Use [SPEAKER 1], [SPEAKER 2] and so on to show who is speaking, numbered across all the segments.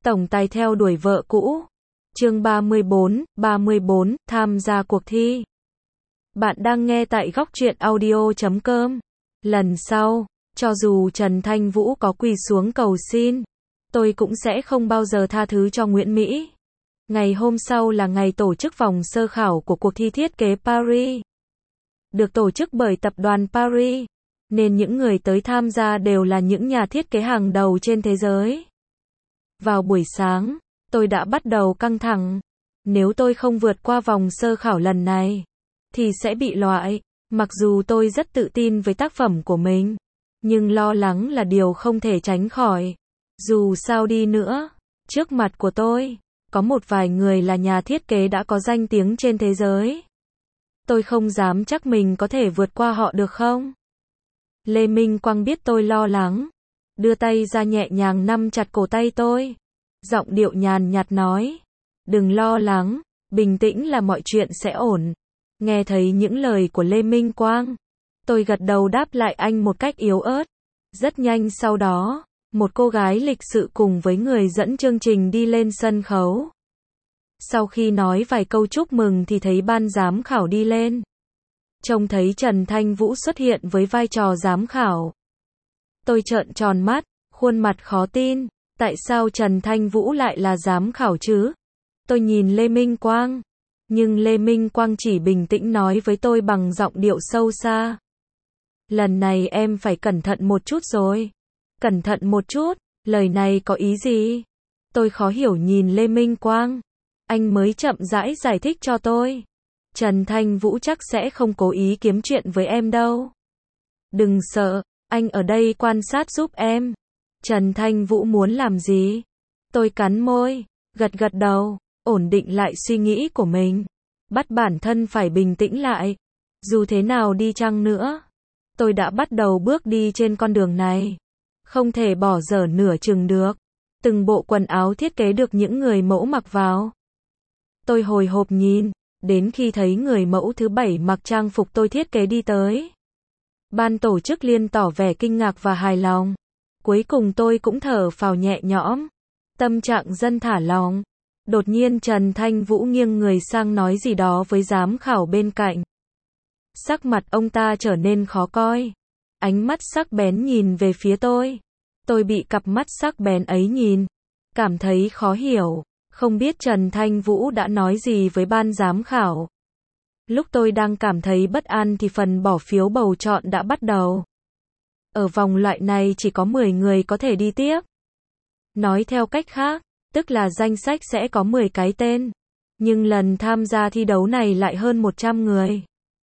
[SPEAKER 1] Tổng tài theo đuổi vợ cũ. Chương 34, tham gia cuộc thi. Bạn đang nghe tại góc truyện audio.com. Lần sau, cho dù Trần Thanh Vũ có quỳ xuống cầu xin, tôi cũng sẽ không bao giờ tha thứ cho Nguyễn Mỹ. Ngày hôm sau là ngày tổ chức vòng sơ khảo của cuộc thi thiết kế Paris. Được tổ chức bởi tập đoàn Paris, nên những người tới tham gia đều là những nhà thiết kế hàng đầu trên thế giới. Vào buổi sáng, tôi đã bắt đầu căng thẳng. Nếu tôi không vượt qua vòng sơ khảo lần này, thì sẽ bị loại. Mặc dù tôi rất tự tin với tác phẩm của mình, nhưng lo lắng là điều không thể tránh khỏi. Dù sao đi nữa, trước mặt của tôi, có một vài người là nhà thiết kế đã có danh tiếng trên thế giới. Tôi không dám chắc mình có thể vượt qua họ được không? Lê Minh Quang biết tôi lo lắng, đưa tay ra nhẹ nhàng nắm chặt cổ tay tôi. Giọng điệu nhàn nhạt nói, đừng lo lắng, bình tĩnh là mọi chuyện sẽ ổn. Nghe thấy những lời của Lê Minh Quang, tôi gật đầu đáp lại anh một cách yếu ớt. Rất nhanh sau đó, một cô gái lịch sự cùng với người dẫn chương trình đi lên sân khấu. Sau khi nói vài câu chúc mừng thì thấy ban giám khảo đi lên. Trông thấy Trần Thanh Vũ xuất hiện với vai trò giám khảo. Tôi trợn tròn mắt, khuôn mặt khó tin. Tại sao Trần Thanh Vũ lại là giám khảo chứ? Tôi nhìn Lê Minh Quang, nhưng Lê Minh Quang chỉ bình tĩnh nói với tôi bằng giọng điệu sâu xa. Lần này em phải cẩn thận một chút rồi. Cẩn thận một chút, lời này có ý gì? Tôi khó hiểu nhìn Lê Minh Quang. Anh mới chậm rãi giải thích cho tôi. Trần Thanh Vũ chắc sẽ không cố ý kiếm chuyện với em đâu. Đừng sợ, anh ở đây quan sát giúp em. Trần Thanh Vũ muốn làm gì? Tôi cắn môi, gật đầu, ổn định lại suy nghĩ của mình. Bắt bản thân phải bình tĩnh lại. Dù thế nào đi chăng nữa, tôi đã bắt đầu bước đi trên con đường này. Không thể bỏ dở nửa chừng được. Từng bộ quần áo thiết kế được những người mẫu mặc vào. Tôi hồi hộp nhìn, đến khi thấy người mẫu thứ 7 mặc trang phục tôi thiết kế đi tới. Ban tổ chức liên tỏ vẻ kinh ngạc và hài lòng. Cuối cùng tôi cũng thở phào nhẹ nhõm. Tâm trạng dân thả lỏng. Đột nhiên Trần Thanh Vũ nghiêng người sang nói gì đó với giám khảo bên cạnh. Sắc mặt ông ta trở nên khó coi. Ánh mắt sắc bén nhìn về phía tôi. Tôi bị cặp mắt sắc bén ấy nhìn. Cảm thấy khó hiểu. Không biết Trần Thanh Vũ đã nói gì với ban giám khảo. Lúc tôi đang cảm thấy bất an thì phần bỏ phiếu bầu chọn đã bắt đầu. Ở vòng loại này chỉ có 10 người có thể đi tiếp. Nói theo cách khác, tức là danh sách sẽ có 10 cái tên. Nhưng lần tham gia thi đấu này lại hơn 100 người.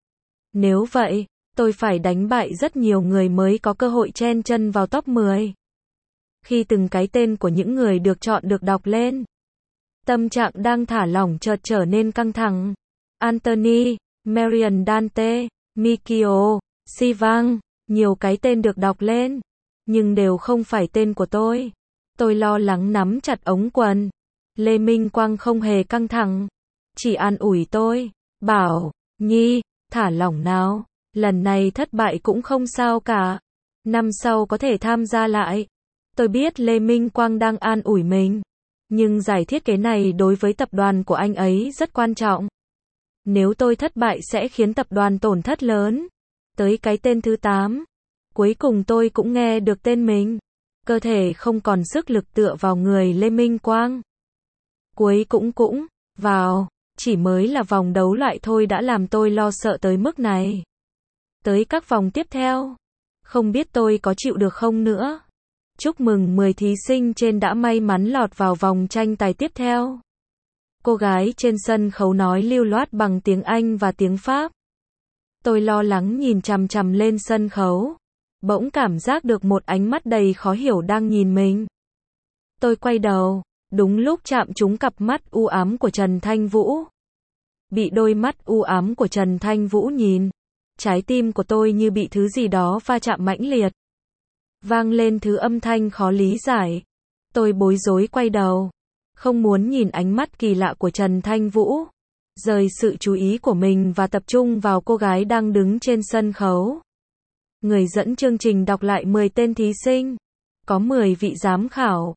[SPEAKER 1] Nếu vậy, tôi phải đánh bại rất nhiều người mới có cơ hội chen chân vào top 10. Khi từng cái tên của những người được chọn được đọc lên, tâm trạng đang thả lỏng chợt trở nên căng thẳng. Anthony, Marion Dante, Mikio, Sivang, nhiều cái tên được đọc lên, nhưng đều không phải tên của tôi. Tôi lo lắng nắm chặt ống quần. Lê Minh Quang không hề căng thẳng, chỉ an ủi tôi, bảo, Nhi, thả lỏng nào, lần này thất bại cũng không sao cả, năm sau có thể tham gia lại. Tôi biết Lê Minh Quang đang an ủi mình, nhưng giải thiết kế này đối với tập đoàn của anh ấy rất quan trọng. Nếu tôi thất bại sẽ khiến tập đoàn tổn thất lớn. Tới cái tên thứ 8, cuối cùng tôi cũng nghe được tên mình. Cơ thể không còn sức lực tựa vào người Lê Minh Quang. Cuối cũng vào, chỉ mới là vòng đấu loại thôi đã làm tôi lo sợ tới mức này. Tới các vòng tiếp theo, không biết tôi có chịu được không nữa. Chúc mừng 10 thí sinh trên đã may mắn lọt vào vòng tranh tài tiếp theo. Cô gái trên sân khấu nói lưu loát bằng tiếng Anh và tiếng Pháp. Tôi lo lắng nhìn chằm chằm lên sân khấu. Bỗng cảm giác được một ánh mắt đầy khó hiểu đang nhìn mình. Tôi quay đầu, đúng lúc chạm trúng cặp mắt u ám của Trần Thanh Vũ. Bị đôi mắt u ám của Trần Thanh Vũ nhìn, trái tim của tôi như bị thứ gì đó va chạm mãnh liệt. Vang lên thứ âm thanh khó lý giải. Tôi bối rối quay đầu, không muốn nhìn ánh mắt kỳ lạ của Trần Thanh Vũ. Rời sự chú ý của mình và tập trung vào cô gái đang đứng trên sân khấu. Người dẫn chương trình đọc lại 10 tên thí sinh. Có 10 vị giám khảo.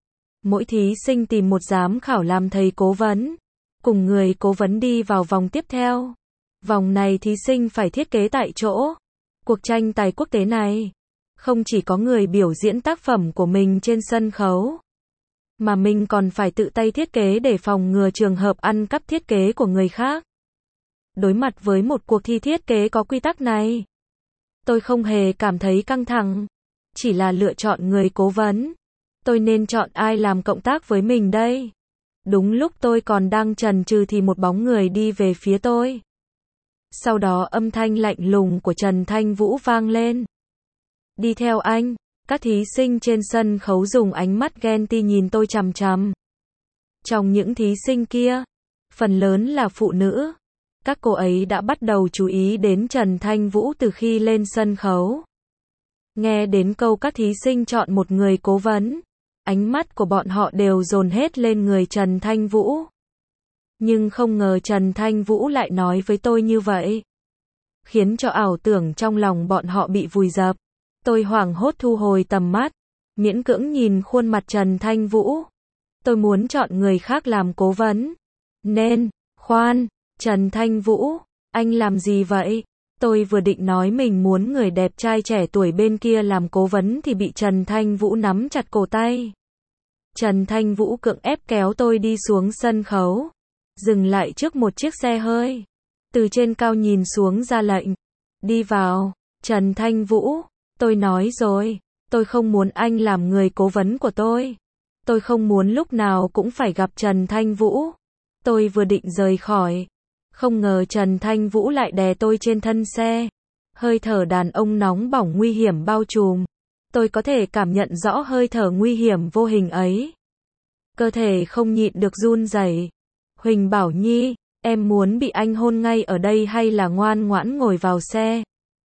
[SPEAKER 1] Mỗi thí sinh tìm một giám khảo làm thầy cố vấn, cùng người cố vấn đi vào vòng tiếp theo. Vòng này thí sinh phải thiết kế tại chỗ. Cuộc tranh tài quốc tế này, không chỉ có người biểu diễn tác phẩm của mình trên sân khấu, mà mình còn phải tự tay thiết kế để phòng ngừa trường hợp ăn cắp thiết kế của người khác. Đối mặt với một cuộc thi thiết kế có quy tắc này, tôi không hề cảm thấy căng thẳng, chỉ là lựa chọn người cố vấn. Tôi nên chọn ai làm cộng tác với mình đây? Đúng lúc tôi còn đang chần chừ thì một bóng người đi về phía tôi. Sau đó âm thanh lạnh lùng của Trần Thanh Vũ vang lên. Đi theo anh. Các thí sinh trên sân khấu dùng ánh mắt ghen tị nhìn tôi chằm chằm. Trong những thí sinh kia, phần lớn là phụ nữ. Các cô ấy đã bắt đầu chú ý đến Trần Thanh Vũ từ khi lên sân khấu. Nghe đến câu các thí sinh chọn một người cố vấn, ánh mắt của bọn họ đều dồn hết lên người Trần Thanh Vũ. Nhưng không ngờ Trần Thanh Vũ lại nói với tôi như vậy, khiến cho ảo tưởng trong lòng bọn họ bị vùi dập. Tôi hoảng hốt thu hồi tầm mắt, miễn cưỡng nhìn khuôn mặt Trần Thanh Vũ. Tôi muốn chọn người khác làm cố vấn. Khoan, Trần Thanh Vũ, anh làm gì vậy? Tôi vừa định nói mình muốn người đẹp trai trẻ tuổi bên kia làm cố vấn thì bị Trần Thanh Vũ nắm chặt cổ tay. Trần Thanh Vũ cưỡng ép kéo tôi đi xuống sân khấu, dừng lại trước một chiếc xe hơi. Từ trên cao nhìn xuống ra lệnh, đi vào. Trần Thanh Vũ, tôi nói rồi, tôi không muốn anh làm người cố vấn của tôi. Tôi không muốn lúc nào cũng phải gặp Trần Thanh Vũ. Tôi vừa định rời khỏi, không ngờ Trần Thanh Vũ lại đè tôi trên thân xe. Hơi thở đàn ông nóng bỏng nguy hiểm bao trùm. Tôi có thể cảm nhận rõ hơi thở nguy hiểm vô hình ấy. Cơ thể không nhịn được run rẩy. Huỳnh Bảo Nhi, em muốn bị anh hôn ngay ở đây hay là ngoan ngoãn ngồi vào xe?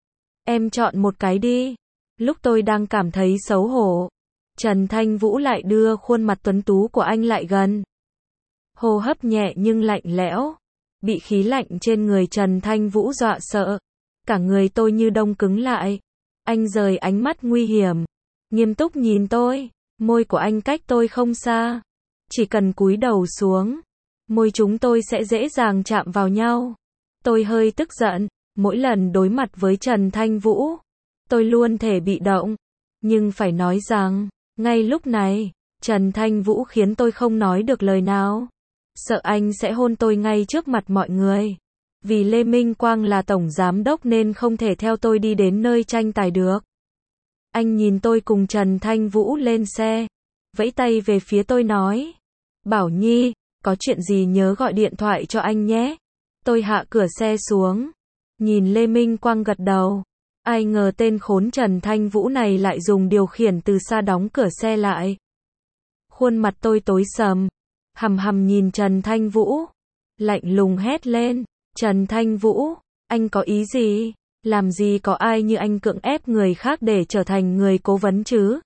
[SPEAKER 1] Em chọn một cái đi. Lúc tôi đang cảm thấy xấu hổ, Trần Thanh Vũ lại đưa khuôn mặt tuấn tú của anh lại gần. Hô hấp nhẹ nhưng lạnh lẽo. Bị khí lạnh trên người Trần Thanh Vũ dọa sợ. Cả người tôi như đông cứng lại. Anh rời ánh mắt nguy hiểm, nghiêm túc nhìn tôi. Môi của anh cách tôi không xa. Chỉ cần cúi đầu xuống, môi chúng tôi sẽ dễ dàng chạm vào nhau. Tôi hơi tức giận. Mỗi lần đối mặt với Trần Thanh Vũ, tôi luôn thể bị động. Nhưng phải nói rằng, ngay lúc này, Trần Thanh Vũ khiến tôi không nói được lời nào. Sợ anh sẽ hôn tôi ngay trước mặt mọi người. Vì Lê Minh Quang là tổng giám đốc nên không thể theo tôi đi đến nơi tranh tài được. Anh nhìn tôi cùng Trần Thanh Vũ lên xe, vẫy tay về phía tôi nói, Bảo Nhi, có chuyện gì nhớ gọi điện thoại cho anh nhé. Tôi hạ cửa xe xuống, nhìn Lê Minh Quang gật đầu. Ai ngờ tên khốn Trần Thanh Vũ này lại dùng điều khiển từ xa đóng cửa xe lại. Khuôn mặt tôi tối sầm, hằm hằm nhìn Trần Thanh Vũ, lạnh lùng hét lên, Trần Thanh Vũ, anh có ý gì? Làm gì có ai như anh cưỡng ép người khác để trở thành người cố vấn chứ?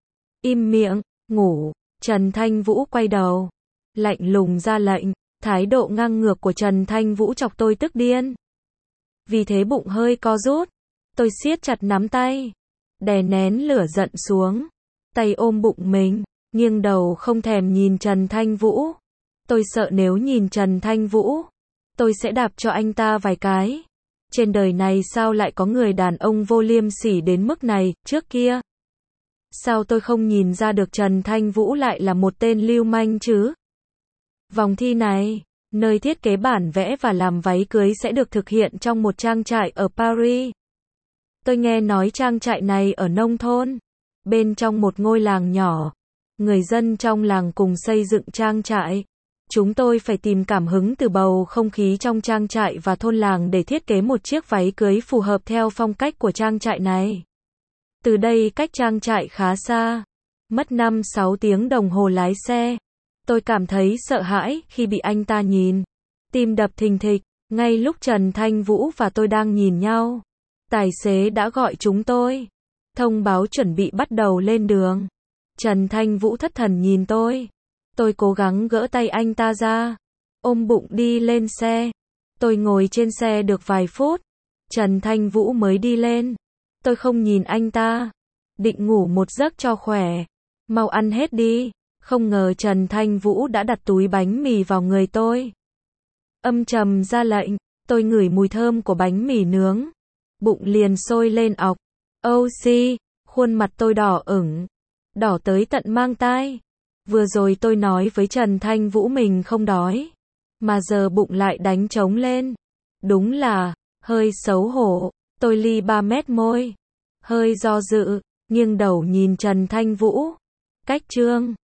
[SPEAKER 1] Im miệng, ngủ. Trần Thanh Vũ quay đầu, lạnh lùng ra lệnh. Thái độ ngang ngược của Trần Thanh Vũ chọc tôi tức điên. Vì thế bụng hơi co rút, tôi siết chặt nắm tay, đè nén lửa giận xuống, tay ôm bụng mình, nghiêng đầu không thèm nhìn Trần Thanh Vũ. Tôi sợ nếu nhìn Trần Thanh Vũ, tôi sẽ đạp cho anh ta vài cái. Trên đời này sao lại có người đàn ông vô liêm sỉ đến mức này, trước kia? Sao tôi không nhìn ra được Trần Thanh Vũ lại là một tên lưu manh chứ? Vòng thi này, nơi thiết kế bản vẽ và làm váy cưới sẽ được thực hiện trong một trang trại ở Paris. Tôi nghe nói trang trại này ở nông thôn, bên trong một ngôi làng nhỏ. Người dân trong làng cùng xây dựng trang trại. Chúng tôi phải tìm cảm hứng từ bầu không khí trong trang trại và thôn làng để thiết kế một chiếc váy cưới phù hợp theo phong cách của trang trại này. Từ đây cách trang trại khá xa, mất 5-6 tiếng đồng hồ lái xe. Tôi cảm thấy sợ hãi khi bị anh ta nhìn. Tim đập thình thịch, ngay lúc Trần Thanh Vũ và tôi đang nhìn nhau. Tài xế đã gọi chúng tôi, thông báo chuẩn bị bắt đầu lên đường. Trần Thanh Vũ thất thần nhìn tôi. Tôi cố gắng gỡ tay anh ta ra, ôm bụng đi lên xe. Tôi ngồi trên xe được vài phút, Trần Thanh Vũ mới đi lên. Tôi không nhìn anh ta, định ngủ một giấc cho khỏe. Mau ăn hết đi, Không ngờ Trần Thanh Vũ đã đặt túi bánh mì vào người tôi. Âm trầm ra lệnh, tôi ngửi mùi thơm của bánh mì nướng. Bụng liền sôi lên ọc. Oxy, khuôn mặt tôi đỏ ửng, đỏ tới tận mang tai. Vừa rồi tôi nói với Trần Thanh Vũ mình không đói, mà giờ bụng lại đánh trống lên. Đúng là, hơi xấu hổ, tôi li 3 mét môi. Hơi do dự, nghiêng đầu nhìn Trần Thanh Vũ. Cách Trương